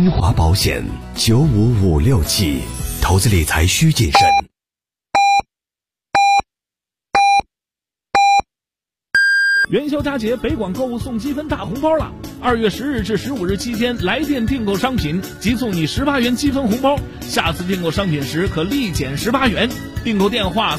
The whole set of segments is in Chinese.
金华保险95567，投资理财需谨慎。 元宵佳节，北广购物送积分大红包了！2月10日至15日期间，来电订购商品即送你18元积分红包，下次订购商品时可立减18元。订购电话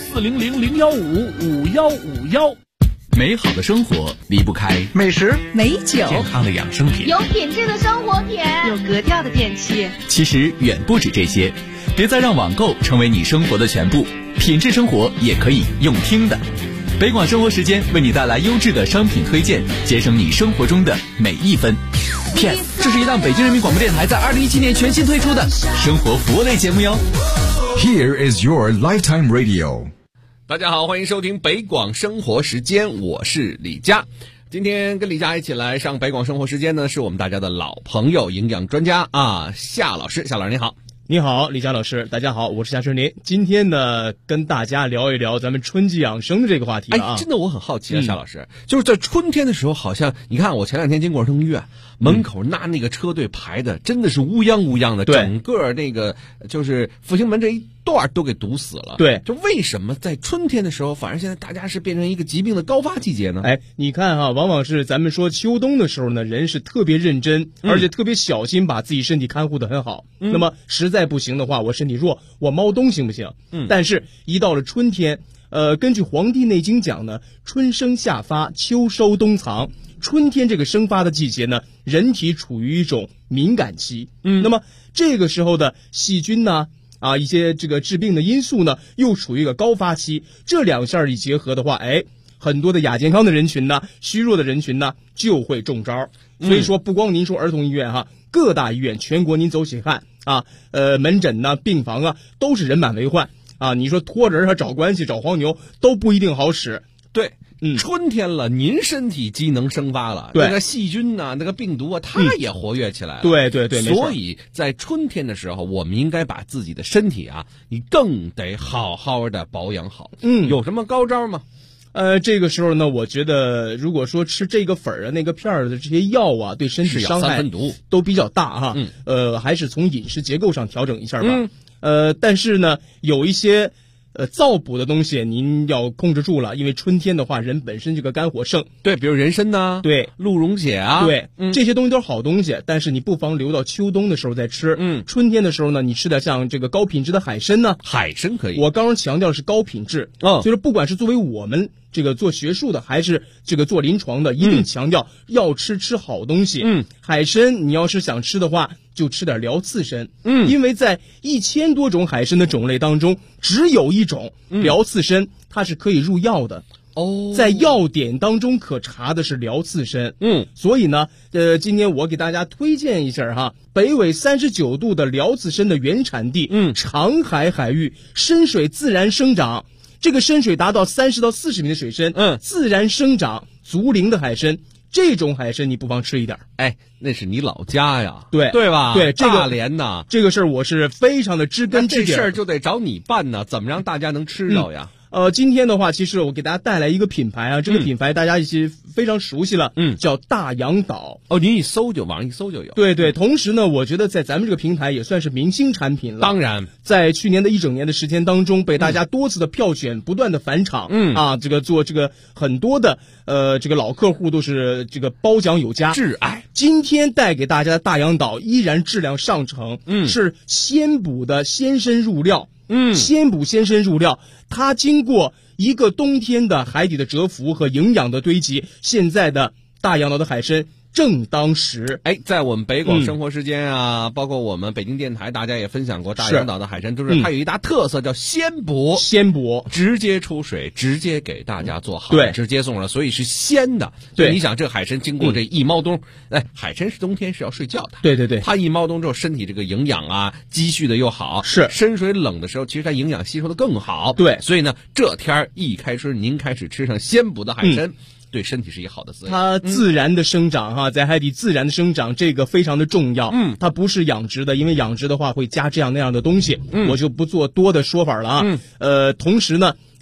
400-015-5151。 美好的生活离不开美食、 美酒、 健康的养生品， 有品质的生活品， 有格调的电器。 其实远不止这些，别再让网购成为你生活的全部，品质生活也可以用听的。北广生活时间为你带来优质的商品推荐，节省你生活中的每一分。PS， 这是一档北京人民广播电台在2017年全新推出的生活服务类节目哟。 Here is your lifetime radio。 大家好，欢迎收听北广生活时间，我是李佳。今天跟李佳一起来上北广生活时间呢，是我们大家的老朋友，营养专家夏老师。夏老师你好。 你好，李佳老师，大家好，我是夏春林。今天呢，跟大家聊一聊咱们春季养生的这个话题了啊。 真的我很好奇啊，夏老师，就是在春天的时候，好像你看我前2天经过儿童医院门口，那个车队排的真的是乌泱乌泱的，整个那个就是复兴门这一段都给堵死了。 对， 就为什么在春天的时候，反而现在大家是变成一个疾病的高发季节呢？ 你看哈，往往是咱们说秋冬的时候呢，人是特别认真，而且特别小心，把自己身体看护得很好。那么实在不行的话，我身体弱，我猫冬行不行？但是一到了春天，根据《黄帝内经》讲呢，春生夏发，秋收冬藏。春天这个生发的季节呢，人体处于一种敏感期。那么这个时候的细菌呢，一些这个致病的因素呢，又处于一个高发期。这两项一结合的话，很多的亚健康的人群呢，虚弱的人群呢，就会中招。所以说，不光您说儿童医院哈，各大医院全国您走起看门诊呢、病房啊，都是人满为患啊。你说托人找关系、找黄牛都不一定好使。 对。春天了，您身体机能生发了，那个细菌那个病毒它也活跃起来了。 对， 所以在春天的时候，我们应该把自己的身体你更得好好的保养好。有什么高招吗？ 这个时候呢，我觉得如果说吃这个粉那个片的这些药对身体伤害都比较大哈。还是从饮食结构上调整一下吧。但是呢，有一些燥补的东西您要控制住了，因为春天的话，人本身这个肝火盛。 对，比如人参呐， 对， 鹿茸血对，这些东西都是好东西，但是你不妨留到秋冬的时候再吃。春天的时候呢，你吃点像这个高品质的海参呢。 海参可以。 我刚刚强调的是高品质，就是不管是作为我们这个做学术的，还是这个做临床的，一定强调要吃好东西。海参你要是想吃的话，就吃点辽刺参。因为在1000多种海参的种类当中，只有一种辽刺参，它是可以入药的。在药典当中可查的是辽刺参。所以呢，今天我给大家推荐一下哈，北纬39度的辽刺参的原产地，长海海域深水自然生长。这个深水达到30到40米的水深，自然生长足龄的海参，这种海参你不妨吃一点。 那是你老家呀， 对吧？ 对，这个大连呐， 这个事儿我是非常的知根知底。 这事儿就得找你办呢，怎么让大家能吃着呀？ 今天的话，其实我给大家带来一个品牌这个品牌大家已经非常熟悉了，叫大洋岛。 您网上一搜就有。 对，同时呢，我觉得在咱们这个平台也算是明星产品了。 当然， 在去年的1整年的时间当中，被大家多次的票选，不断的返场。这个做这个很多的这个老客户都是这个褒奖有加， 挚爱。 今天带给大家的大洋岛依然质量上乘，是鲜补的鲜参入料。鲜补鲜参入料，它经过一个冬天的海底的蛰伏和营养的堆积，现在的大洋岛的海参正当时。 在我们北广生活时间包括我们北京电台，大家也分享过大洋岛的海参，就是它有一大特色叫鲜补，直接出水，直接给大家做好，直接送了，所以是鲜的。对，你想这海参经过这一猫冬，海参是冬天是要睡觉的， 对， 它一猫冬之后，身体这个营养积蓄的又好， 是深水冷的时候，其实它营养吸收的更好。 对， 所以呢，这天一开春，您开始吃上鲜补的海参。对身体是一个好的滋养， 它自然的生长在海底自然的生长，这个非常的重要。它不是养殖的，因为养殖的话会加这样那样的东西，我就不做多的说法了同时呢，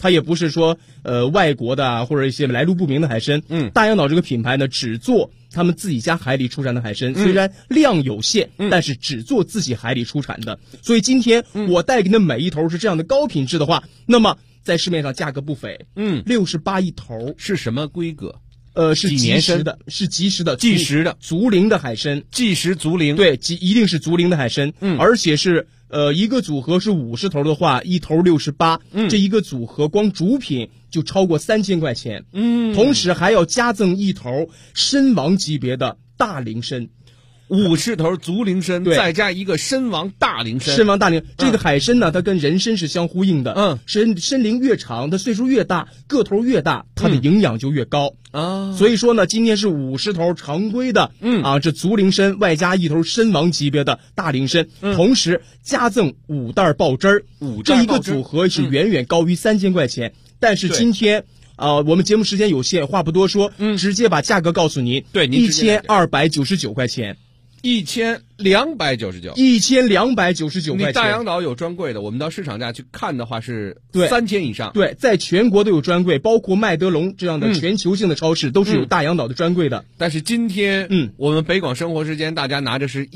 它也不是说外国的啊或者一些来路不明的海参。大洋岛这个品牌呢，只做他们自己家海里出产的海参，虽然量有限，但是只做自己海里出产的。所以今天我带给你的每一头是这样的高品质的话，那么在市面上价格不菲，68一头。 是什么规格？ 是即食的，是即食的， 即食的足龄的海参， 即食足龄， 对，一定是足龄的海参，而且是一个组合是50头的话，一头68，这一个组合光主品就超过3000块钱，同时还要加赠一头参王级别的大龄参。 50头足龄参，再加一个参王大龄参。 参王大龄，这个海参呢，它跟人参是相呼应的。参龄越长，它岁数越大，个头越大，它的营养就越高啊。所以说呢，今天是50头常规的，这足龄参外加一头参王级别的大龄参，同时加赠5袋爆汁儿，这一个组合是远远高于3000块钱。但是今天我们节目时间有限，话不多说，直接把价格告诉您， 对 ，1299块钱。 1299，1299块钱。你大洋岛有专柜的，我们到市场价去看的话是3000以上。 对，在全国都有专柜，包括麦德龙这样的全球性的超市都是有大洋岛的专柜的。 但是今天，我们北广生活时间大家拿着是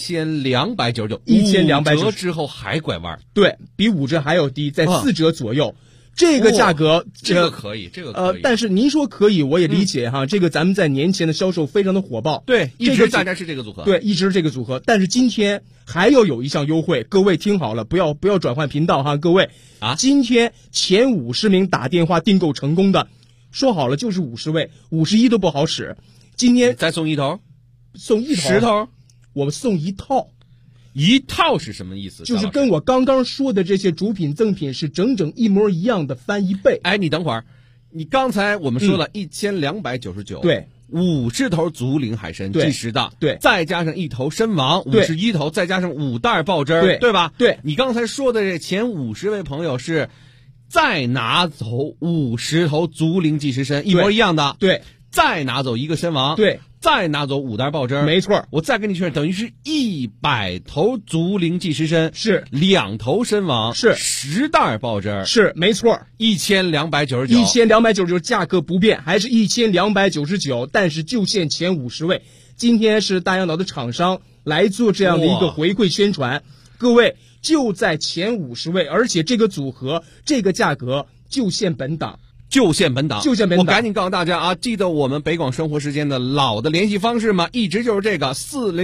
1299，5折之后还拐弯， 对比5折还要低，在4折左右。这个价格， 这个可以，这个可以。 但是您说可以，我也理解哈。这个咱们在年前的销售非常的火爆， 对，一直大家是这个组合， 对，一直是这个组合。但是今天还要有一项优惠，各位听好了，不要转换频道哈，各位啊，今天前50名打电话订购成功的，说好了就是50位，51都不好使。今天再送一头， 送一头 10头， 我们送一套。 一套是什么意思？ 就是跟我刚刚说的这些主品赠品是整整一模一样的，翻1倍。 哎，你等会儿，你刚才我们说了1299， 对 ，50头足龄海参，即食的， 对， 再加上一头参王，51头，再加上5袋爆汁，对吧？ 对， 你刚才说的这前50位朋友是再拿走50头足龄即食参，一模一样的， 对， 再拿走一个参王， 对。 再拿走5袋爆汁， 没错。 我再跟你确认，等于是100头足龄即食参， 是 2头参王， 是 10袋爆汁， 是没错。 1299， 价格不变，还是1299，但是就限前50位。今天是大洋岛的厂商来做这样的一个回馈宣传，各位就在前50位，而且这个组合这个价格就限本档。 就限本档，我赶紧告诉大家啊，记得我们北广生活时间的老的联系方式吗？一直就是这个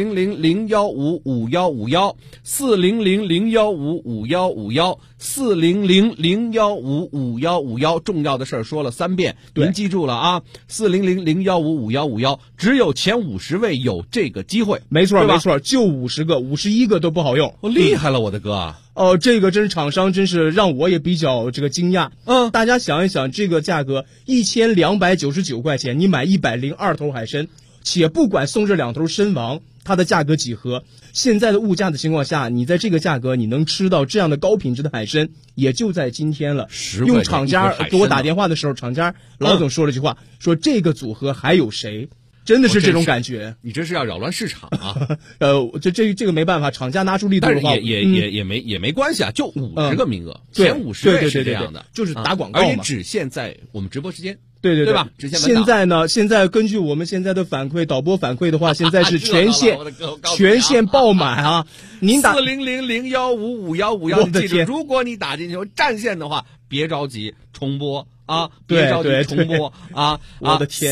40001555151，400015151，400015151，重要的事儿说了3遍，您记住了啊，400015151，只有前50位有这个机会， 没错没错，就50个，51个都不好用， 厉害了我的哥啊！ 这个真是厂商真是让我也比较这个惊讶。大家想一想，这个价格1299块钱，你买102头海参，且不管送这2头参王，它的价格几何？现在的物价的情况下，你在这个价格你能吃到这样的高品质的海参，也就在今天了。用厂家给我打电话的时候，厂家老总说了句话，说这个组合还有谁？真的是这种感觉， 你这是要扰乱市场啊！ 这个没办法，厂家拿出力度的话， 也没关系啊，就50个名额，前50位是这样的， 就是打广告嘛， 而且只限在我们直播时间， 对吧？只限现在呢，现在根据我们现在的反馈，导播反馈的话，现在是全线爆满啊！您打 40001555151，你记住，如果你打进去占线的话，别着急重播。别着急重播啊！ 我的天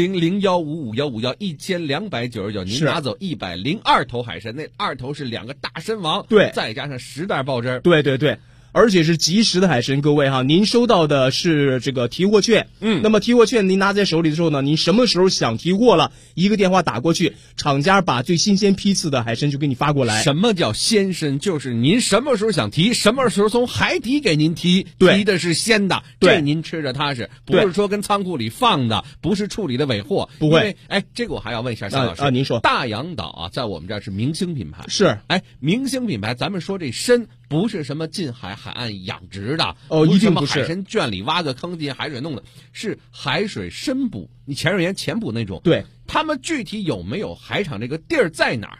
，40001555151，1299，您拿走102头海参，那2头是2个大参王， 对， 再加上10袋爆汁， 对，而且是即食的海参，各位哈，您收到的是这个提货券，那么提货券您拿在手里的时候呢，您什么时候想提货了，一个电话打过去，厂家把最新鲜批次的海参就给你发过来。 什么叫鲜参？就是您什么时候想提，什么时候从海底给您提，提的是鲜的，这您吃着踏实，不是说跟仓库里放的，不是处理的尾货， 不会。 这个我还要问一下夏老师您说， 大洋岛啊，在我们这儿是明星品牌， 是， 明星品牌，咱们说这参。不是什么近海岸养殖的， 一定不是海参圈里挖个坑进海水弄的，是海水深捕，你潜水员潜捕那种。 对， 他们具体有没有海场这个地儿在哪儿？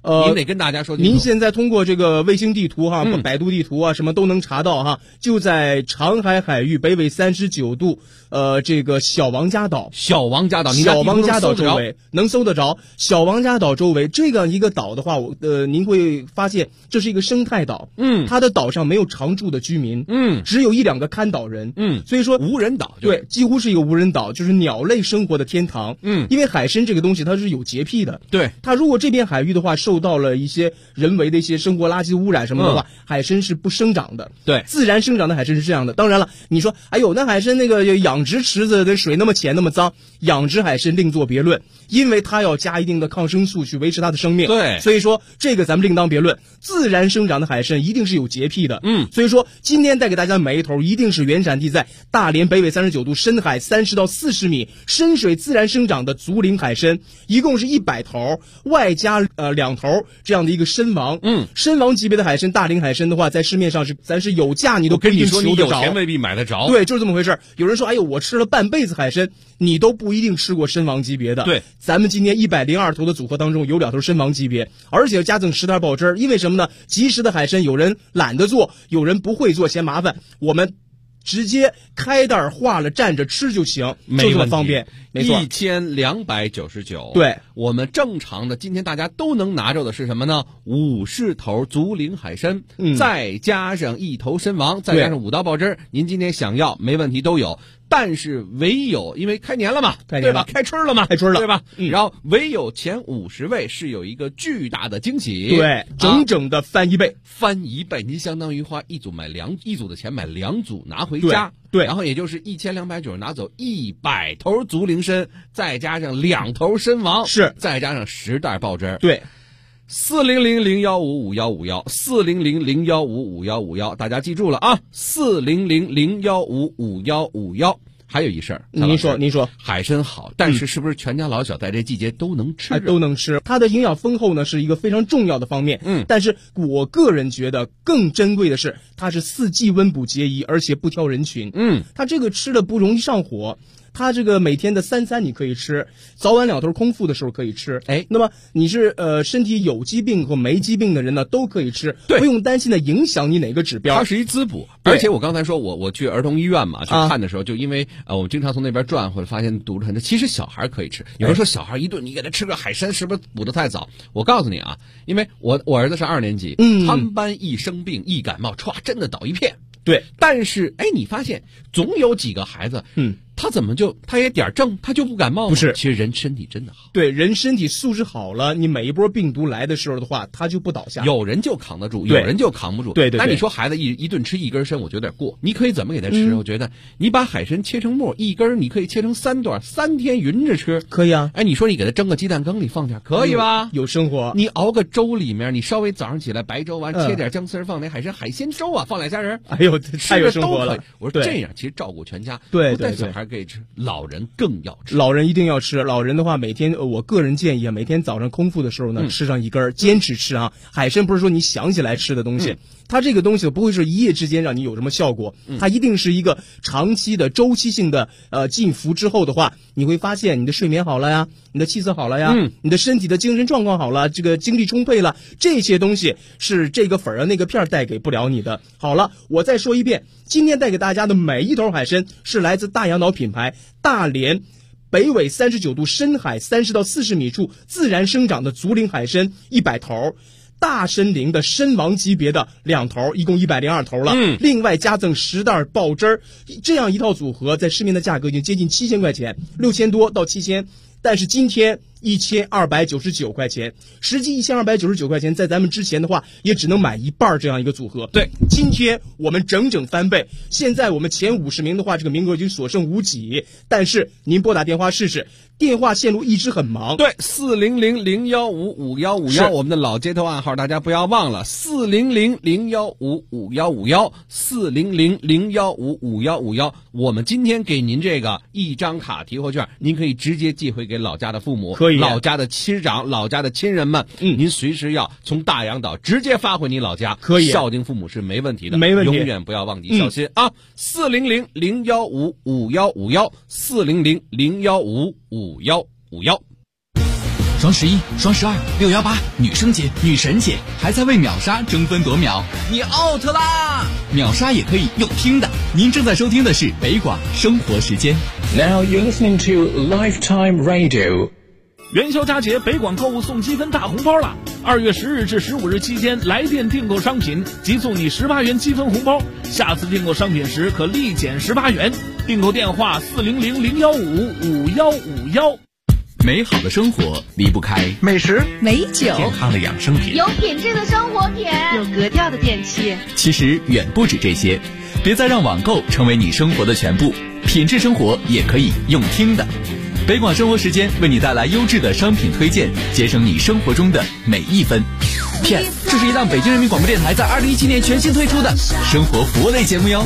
您得跟大家说清楚。 您现在通过这个卫星地图哈，百度地图啊，什么都能查到哈。就在长海海域北纬39度，这个小王家岛周围能搜得着。小王家岛周围这样一个岛的话，您会发现这是一个生态岛。它的岛上没有常住的居民。只有1-2个看岛人。所以说无人岛。 对，几乎是一个无人岛，就是鸟类生活的天堂。因为海参这个东西它是有洁癖的。 对， 它如果这片海域的话受到了一些人为的一些生活垃圾污染什么的话，海参是不生长的。 对， 自然生长的海参是这样的。当然了，你说哎呦，那海参那个养殖池子的水那么浅那么脏，养殖海参另作别论，因为它要加一定的抗生素去维持它的生命。 对， 所以说这个咱们另当别论。自然生长的海参一定是有洁癖的。所以说今天带给大家每一头一定是原产地在大连北纬39度深海30到40米深水自然生长的足龄海参，一共是100头，外加2头这样的一个参王。参王级别的海参，大龄海参的话，在市面上咱是有价你都不一定求得着。 你有钱未必买得着。 对，就是这么回事。有人说，哎呦，我吃了半辈子海参，你都不一定吃过参王级别的。 对， 咱们今天102头的组合当中有2头参王级别，而且加赠10袋爆汁儿。因为什么呢？及时的海参，有人懒得做，有人不会做，嫌麻烦，我们直接开袋化了蘸着吃就行，就这么方便。没错 ，1299。 对， 我们正常的今天大家都能拿着的是什么呢？50头足龄海参，再加上1头参王，再加上5道爆汁，您今天想要没问题都有。但是唯有因为开年了嘛，对吧？开春了嘛，对吧？然后唯有前50位是有一个巨大的惊喜， 对，整整的翻1倍， 您相当于花一组的钱买2组拿回家， 对， 然后也就是1290拿走100头足龄参，再加上2头参王， 是， 再加上10袋爆汁， 对。 40001555151，40001555151，大家记住了啊！40001555151。还有一事儿， 您说， 海参好，但是不是全家老小在这季节都能吃？ 都能吃。它的营养丰厚呢，是一个非常重要的方面。但是我个人觉得更珍贵的是，它是4季温补节宜，而且不挑人群。它这个吃的不容易上火。它这个每天的3餐你可以吃，早晚2头空腹的时候可以吃。那么你是身体有疾病或没疾病的人呢，都可以吃，不用担心的影响你哪个指标。 它是一滋补，而且我刚才说我去儿童医院嘛去看的时候，就因为我们经常从那边转，或者发现肚子很，其实小孩可以吃。有人说小孩一顿你给他吃个海参是不是补得太早？我告诉你啊，因为我儿子是2年级，他们班一生病一感冒，歘，真的倒一片。 对， 但是你发现总有几个孩子，他也点正，他就不感冒？ 不是， 其实人身体真的好。 对，人身体素质好了，你每一波病毒来的时候的话，他就不倒下。 有人就扛得住，有人就扛不住。 对。 那你说孩子一顿吃1根参，我觉得有点过。你可以怎么给他吃？我觉得你把海参切成末，1根你可以切成3段，3天匀着吃， 可以啊。 你说你给他蒸个鸡蛋羹里放点，可以吧？ 有生活。 你熬个粥里面，你稍微早上起来白粥完，切点姜丝放点海鲜粥啊，放2虾仁。 哎呦，太有生活了。 我说这样其实照顾全家。 对， 不但小孩可以吃，老人更要吃。 老人一定要吃。老人的话，每天我个人建议啊，每天早上空腹的时候呢，吃上1根，坚持吃啊。海参不是说你想起来吃的东西，它这个东西不会是一夜之间让你有什么效果，它一定是一个长期的周期性的进服之后的话，你会发现你的睡眠好了呀，你的气色好了呀，你的身体的精神状况好了，这个精力充沛了，这些东西是这个粉啊那个片带给不了你的。好了，我再说一遍，今天带给大家的每一头海参是来自大洋岛品牌大连北纬39度深海30到40米处自然生长的足龄海参100头。大参龄的参王级别的2头，一共102头了。另外加赠10袋爆汁儿，这样一套组合在市面的价格已经接近7000块钱，6000多到7000，但是今天1299块钱，实际1299块钱，在咱们之前的话也只能买1半这样一个组合。 对， 今天我们整整翻倍。现在我们前50名的话，这个名额已经所剩无几，但是您拨打电话试试。电话线路一直很忙。 对，40001555151，我们的老街头暗号大家不要忘了，40001555151，40001555151。我们今天给您这个1张卡提货券，您可以直接寄回给老家的父母， 可以老家的亲长、老家的亲人们，您随时要从大洋岛直接发回你老家， 可以孝敬父母是没问题的， 没问题， 永远不要忘记孝心啊！40001555151，40001555151。 双11、双12、618，女生节、女神节，还在为秒杀争分夺秒，你 out 啦！秒杀也可以用听的。您正在收听的是北广生活时间。 Now you're listening to Lifetime Radio。 元宵佳节，北广购物送积分大红包了！2月10日至15日期间，来电订购商品即送你18元积分红包，下次订购商品时可立减18元。订购电话400-015-5151。 美好的生活离不开美食、 美酒、 健康的养生品、 有品质的生活品、有格调的电器。 其实远不止这些，别再让网购成为你生活的全部，品质生活也可以用听的。北广生活时间为你带来优质的商品推荐，节省你生活中的每一分。PS， 这是一档北京人民广播电台在2017年全新推出的生活服务类节目哟。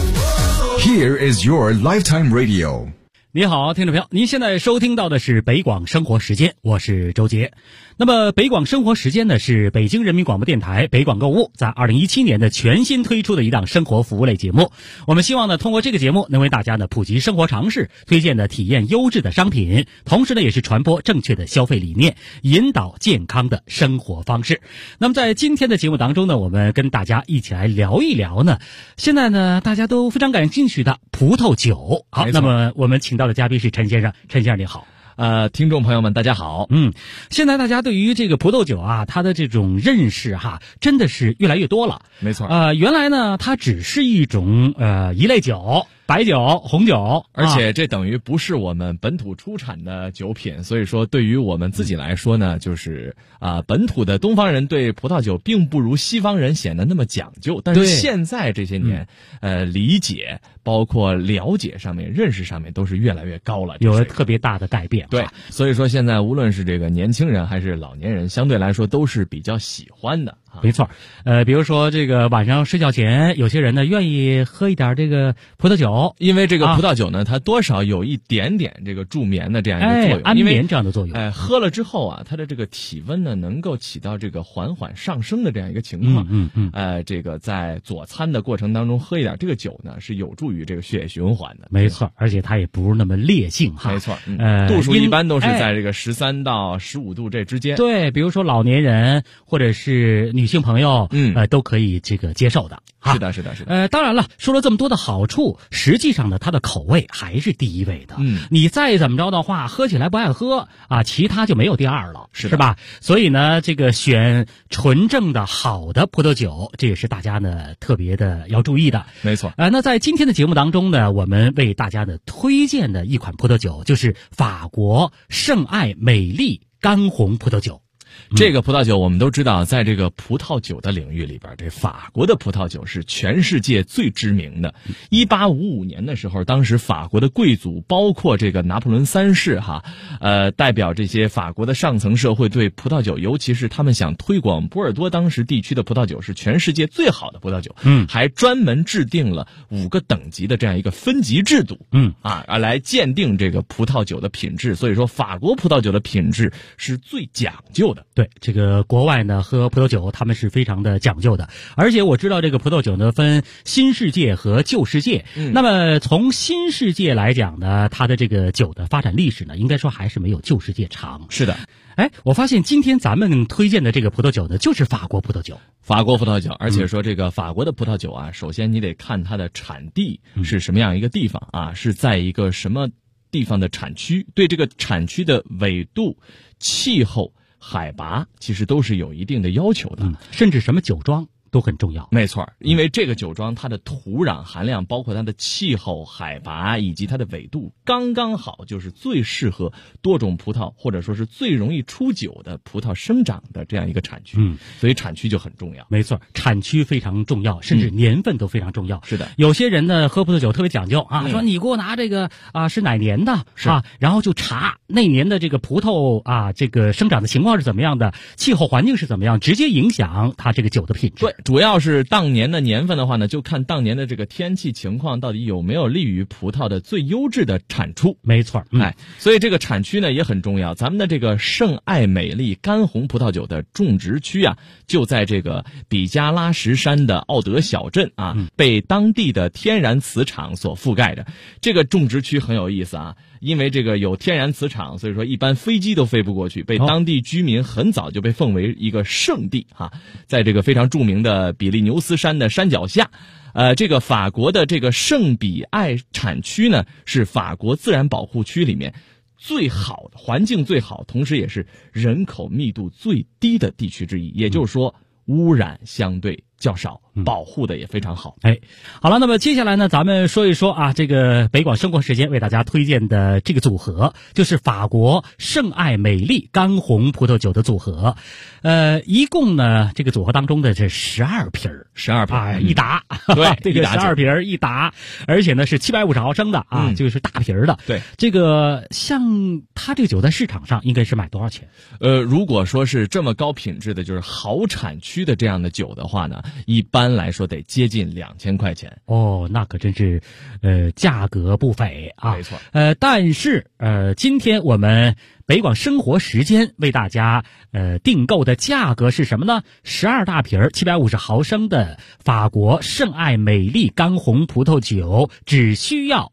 Here is your Lifetime Radio。 你好，听众朋友，您现在收听到的是北广生活时间，我是周杰。那么北广生活时间呢，是北京人民广播电台北广购物在2017年的全新推出的一档生活服务类节目。我们希望呢，通过这个节目能为大家呢普及生活常识，推荐的体验优质的商品，同时呢也是传播正确的消费理念，引导健康的生活方式。那么在今天的节目当中呢，我们跟大家一起来聊一聊呢，现在呢大家都非常感兴趣的葡萄酒。好，那么我们请到的嘉宾是陈先生。陈先生你好。 听众朋友们大家好。 现在大家对于这个葡萄酒啊，它的这种认识真的是越来越多了。 没错。 原来呢它只是一种一类酒，白酒、红酒， 而且这等于不是我们本土出产的酒品，所以说对于我们自己来说呢，就是本土的东方人对葡萄酒并不如西方人显得那么讲究，但是现在这些年理解包括了解上面、认识上面都是越来越高了， 有了特别大的改变。 对，所以说现在无论是这个年轻人还是老年人，相对来说都是比较喜欢的。 没错。比如说这个晚上睡觉前，有些人呢愿意喝一点这个葡萄酒， 因为这个葡萄酒呢，它多少有一点点这个助眠的这样一个作用， 安眠这样的作用。 喝了之后它的这个体温呢能够起到这个缓缓上升的这样一个情况。这个在佐餐的过程当中喝一点这个酒呢，是有助于这个血液循环的。 没错，而且它也不是那么烈性没错。度数一般都是在这个13到15度这之间。 对，比如说老年人或者是女性朋友，都可以这个接受的。 是的。 当然了，说了这么多的好处，实际上呢，它的口味还是第一位的。你再怎么着的话，喝起来不爱喝其他就没有第二了，是吧？所以呢，这个选纯正的好的葡萄酒，这也是大家呢特别的要注意的。 没错。 那在今天的节目当中呢，我们为大家呢推荐的一款葡萄酒，就是法国圣艾美丽干红葡萄酒。 这个葡萄酒我们都知道，在这个葡萄酒的领域里边，这法国的葡萄酒是全世界最知名的。1855年的时候，当时法国的贵族，包括这个拿破仑3世代表这些法国的上层社会，对葡萄酒，尤其是他们想推广波尔多当时地区的葡萄酒是全世界最好的葡萄酒，还专门制定了5个等级的这样一个分级制度，来鉴定这个葡萄酒的品质。所以说，法国葡萄酒的品质是最讲究的。 对，这个国外呢喝葡萄酒他们是非常的讲究的，而且我知道这个葡萄酒呢分新世界和旧世界。那么从新世界来讲呢，它的这个酒的发展历史呢，应该说还是没有旧世界长。 是的。 我发现今天咱们推荐的这个葡萄酒呢，就是法国葡萄酒。 法国葡萄酒，而且说这个法国的葡萄酒首先你得看它的产地是什么样一个地方是在一个什么地方的产区，对这个产区的纬度、气候、海拔其实都是有一定的要求的， 甚至什么酒庄都很重要。 没错，因为这个酒庄它的土壤含量，包括它的气候、海拔以及它的纬度刚刚好，就是最适合多种葡萄或者说是最容易出酒的葡萄生长的这样一个产区。所以产区就很重要。 没错，产区非常重要，甚至年份都非常重要。 是的。 有些人呢喝葡萄酒特别讲究说你给我拿这个是哪年的然后就查那年的这个葡萄这个生长的情况是怎么样的，气候环境是怎么样，直接影响它这个酒的品质。 对，主要是当年的年份的话呢，就看当年的这个天气情况到底有没有利于葡萄的最优质的产出。 没错。 所以这个产区呢也很重要。咱们的这个圣艾美丽干红葡萄酒的种植区就在这个比加拉什山的奥德小镇被当地的天然磁场所覆盖着。这个种植区很有意思因为这个有天然磁场，所以说一般飞机都飞不过去，被当地居民很早就被奉为一个圣地哈。在这个非常著名的比利牛斯山的山脚下，这个法国的这个圣比艾产区呢，是法国自然保护区里面最好的环境最好，同时也是人口密度最低的地区之一，也就是说污染相对较少，保护的也非常好。 好了，那么接下来呢，咱们说一说啊，这个北广生活时间为大家推荐的这个组合，就是法国圣艾美丽干红葡萄酒的组合。一共呢，这个组合当中的这12瓶一打， 对， 这个12瓶一打，而且呢是750毫升的啊，就是大瓶的。 对， 这个像它这个酒在市场上应该是卖多少钱？ 如果说是这么高品质的，就是好产区的这样的酒的话呢，一般来说得接近2000块钱。 哦，那可真是价格不菲啊。 没错。 但是今天我们北广生活时间为大家订购的价格是什么呢？12大瓶750毫升的法国圣艾美丽干红葡萄酒，只需要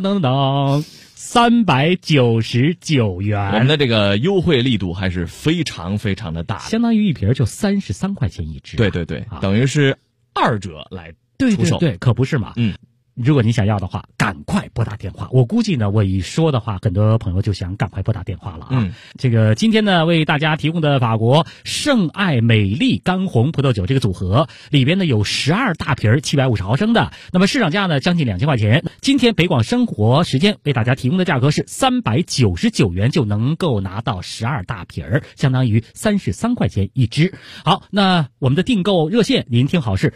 399元。 我们的这个优惠力度还是非常非常的大， 相当于一瓶就33块钱一支。 对对对，等于是2折来出售。 对，可不是嘛。如果你想要的话，赶快拨打电话。我估计呢，我一说的话，很多朋友就想赶快拨打电话了啊。这个今天呢，为大家提供的法国圣艾美丽干红葡萄酒这个组合里边呢，有12大瓶750毫升的，那么市场价呢将近2000块钱。今天北广生活时间为大家提供的价格是399元，就能够拿到12大瓶，相当于33块钱一支。好，那我们的订购热线您听好，是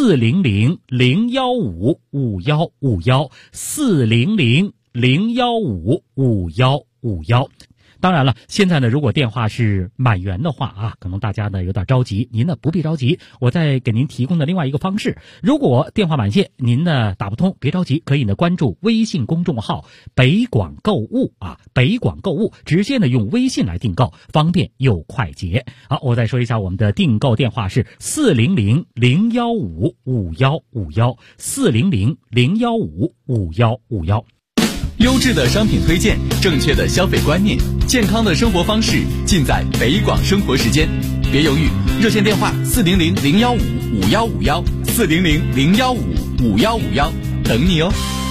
400-015-5151，400-015-5151。当然了，现在呢，如果电话是满员的话啊，可能大家呢有点着急，您呢不必着急，我再给您提供的另外一个方式，如果电话满线，您呢打不通，别着急，可以呢关注微信公众号北广购物啊，北广购物，直接呢用微信来订购，方便又快捷。好，我再说一下我们的订购电话是400-015-5151，400-015-5151。 优质的商品推荐，正确的消费观念，健康的生活方式，尽在北广生活时间。别犹豫，热线电话400-015-5151，400-015-5151，等你哦。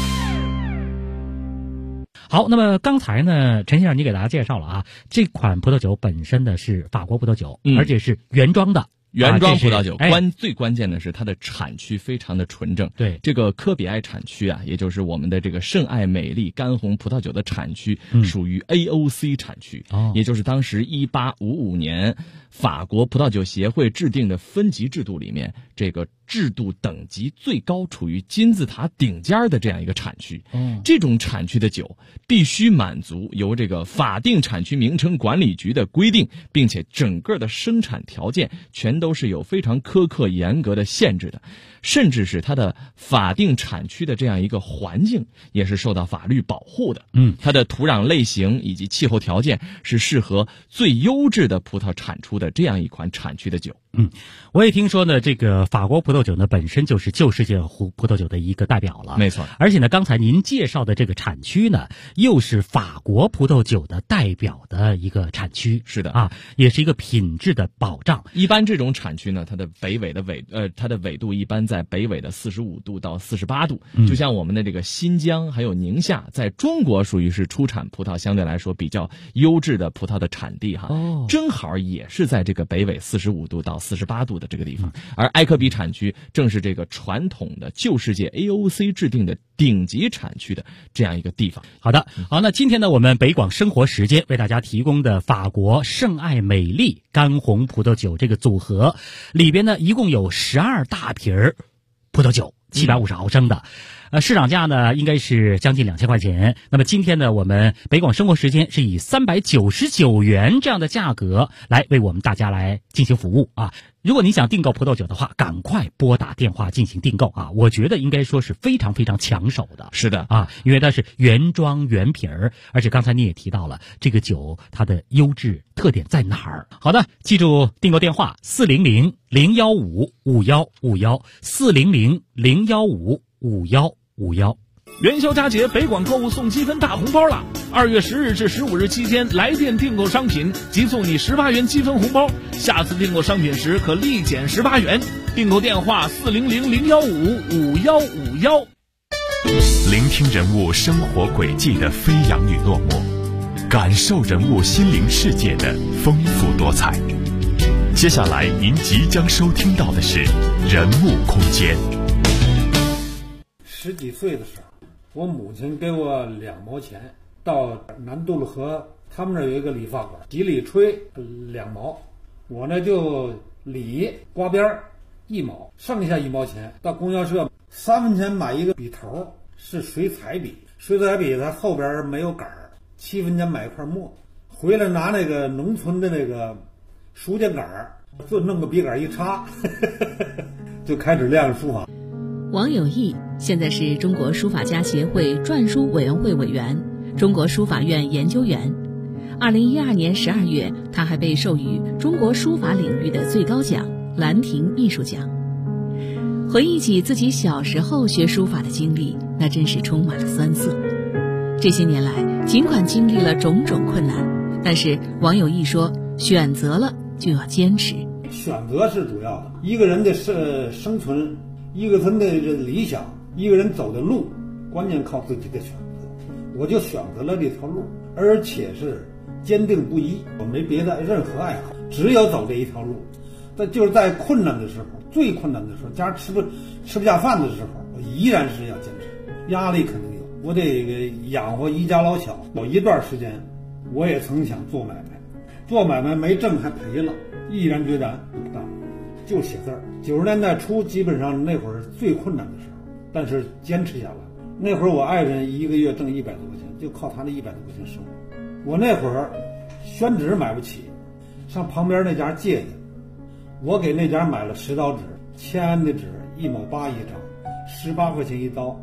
好，那么刚才呢，陈先生你给大家介绍了啊，这款葡萄酒本身的是法国葡萄酒，而且是原装的。 原装葡萄酒最关键的是它的产区非常的纯正。 对， 这个科比埃产区啊，也就是我们的这个圣艾美丽干红葡萄酒的产区，属于 AOC 产区，也就是当时1855年法国葡萄酒协会制定的分级制度里面，这个制度等级最高，处于金字塔顶尖的这样一个产区。这种产区的酒必须满足由这个法定产区名称管理局的规定，并且整个的生产条件全都是有非常苛刻严格的限制的，甚至是它的法定产区的这样一个环境也是受到法律保护的。它的土壤类型以及气候条件是适合最优质的葡萄产出的这样一款产区的酒。 我也听说呢，这个法国葡萄酒呢本身就是旧世界葡萄酒的一个代表了。 没错， 而且呢，刚才您介绍的这个产区呢，又是法国葡萄酒的代表的一个产区。 是的啊，也是一个品质的保障。 一般这种产区呢，它的它的纬度一般在北纬的45度到48度。就像我们的这个新疆还有宁夏，在中国属于是出产葡萄相对来说比较优质的葡萄的产地哈。正好也是在这个北纬45度到48度的这个地方，而埃科比产区正是这个传统的旧世界 AOC 制定的顶级产区的这样一个地方。 好，那今天呢，我们北广生活时间为大家提供的法国圣艾美丽干红葡萄酒这个组合里边呢，一共有12大瓶葡萄酒，750毫升的。市场价呢应该是将近2000块钱。那么今天呢，我们北广生活时间是以399元这样的价格来为我们大家来进行服务啊。如果你想订购葡萄酒的话，赶快拨打电话进行订购啊！我觉得应该说是非常非常抢手的。 是的啊，因为它是原装原瓶儿，而且刚才你也提到了这个酒它的优质特点在哪儿。好的，记住订购电话400-015-5151，400-015-5151。 元宵佳节，北广购物送积分大红包了！2月10日至15日期间，来电订购商品即送你18元积分红包，下次订购商品时可立减18元。订购电话400-015-5151。 聆听人物生活轨迹的飞扬与落寞，感受人物心灵世界的丰富多彩。接下来您即将收听到的是人物空间。 10几岁的时候，我母亲给我2毛钱，到南渡了河，他们那儿有一个理发馆，洗理吹2毛，我呢就理刮边1毛，剩下1毛钱到供销社3分钱买一个笔头，是水彩笔，水彩笔它后边没有杆儿，7分钱买一块墨，回来拿那个农村的那个书签杆儿，就弄个笔杆一插就开始练书法。 王有义现在是中国书法家协会篆书委员会委员、中国书法院研究员。2012年12月，他还被授予中国书法领域的最高奖兰亭艺术奖。回忆起自己小时候学书法的经历，那真是充满了酸涩。这些年来，尽管经历了种种困难，但是王有义说，选择了就要坚持。 选择是主要的，一个人的生存，一个人的理想，一个人走的路，关键靠自己的选择。我就选择了这条路，而且是坚定不移，我没别的任何爱好，只有走这一条路。但就是在困难的时候，最困难的时候，家吃不下饭的时候，我依然是要坚持。压力肯定有，我得养活一家老小。有一段时间，我也曾想做买卖，做买卖没挣还赔了，毅然决然不干，就写字儿。90年代初，基本上那会儿最困难的时候，但是坚持下来。那会儿我爱人1个月挣100多块钱，就靠他那100多块钱生活。我那会儿宣纸买不起，上旁边那家借去，我给那家买了10刀纸，签安的纸1毛8一张，18块钱一刀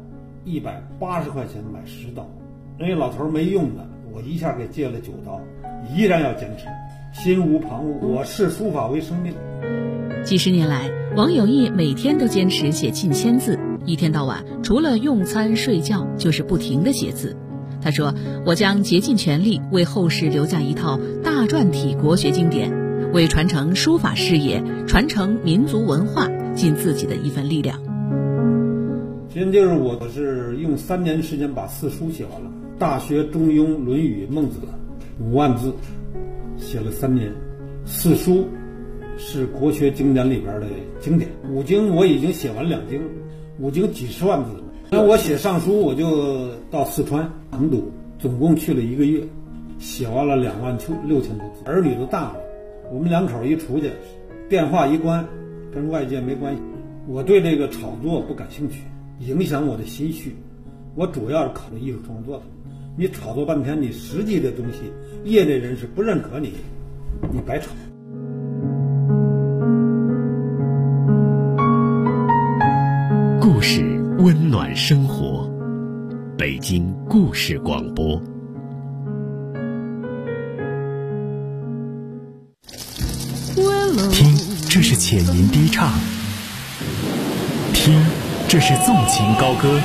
，180块钱买10刀。人家老头没用的，我一下给借了9刀，依然要坚持，心无旁骛。我视书法为生命。 几十年来，王有义每天都坚持写近1000字，一天到晚除了用餐睡觉就是不停地写字。他说，我将竭尽全力为后世留下一套大篆体国学经典，为传承书法事业、传承民族文化尽自己的一份力量。 现在就是我是用3年时间把4书写完了，《大学》《中庸》《论语》《孟子》5万字，写了3年。4书是国学经典里边的经典，5经我已经写完2经，5经几十万字了。那我写上书，我就到四川成都，总共去了1个月，写完了26000多字。儿女都大了，我们2口一出去，电话一关，跟外界没关系。我对这个炒作不感兴趣，影响我的心绪。我主要是考虑艺术创作的。你炒作半天，你实际的东西，业内人士不认可你，你白炒。 故事温暖生活，北京故事广播。听，这是浅吟低唱；听，这是纵情高歌；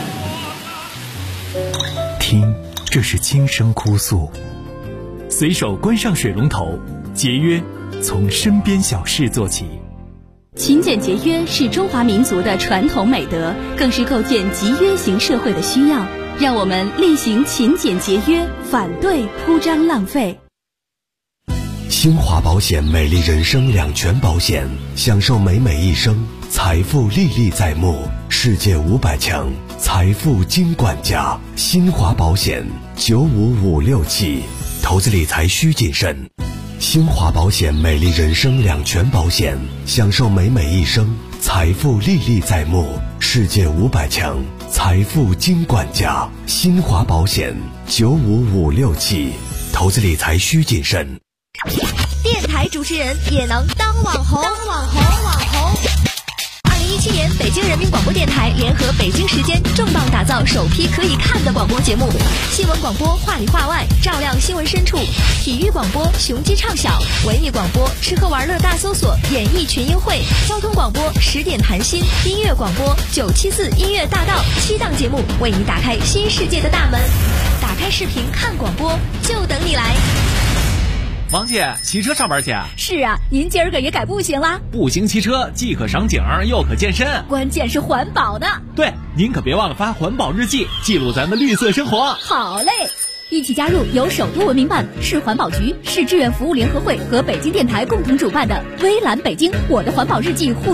听，这是轻声哭诉。随手关上水龙头，节约从身边小事做起。 勤俭节约是中华民族的传统美德，更是构建集约型社会的需要。让我们力行勤俭节约，反对铺张浪费。 新华保险美丽人生2全保险，享受美美一生，财富历历在目，世界500强，财富金管家。新华保险95567，投资理财需谨慎。新华保险美丽人生2全保险，享受美美一生，财富历历在目，世界500强，财富金管家。新华保险95567，投资理财需谨慎。 电台主持人也能当网红。2017年北京人民广播播电台联合北京时间重磅打造首批可以看的广播节目。新闻广播话里话外，照亮新闻深处；体育广播雄鸡唱晓；文艺广播吃喝玩乐大搜索，演艺群英会；交通广播10点谈心；音乐广播974音乐大道。7档节目为你打开新世界的大门。打开视频看广播，就等你来。 王姐，骑车上班去？ 是啊，您今儿个也改步行啦？ 步行骑车既可赏景又可健身， 关键是环保呢。 对，您可别忘了发环保日记，记录咱的绿色生活。 好嘞，一起加入由首都文明办、市环保局、市志愿服务联合会和北京电台共同主办的微蓝北京我的环保日记互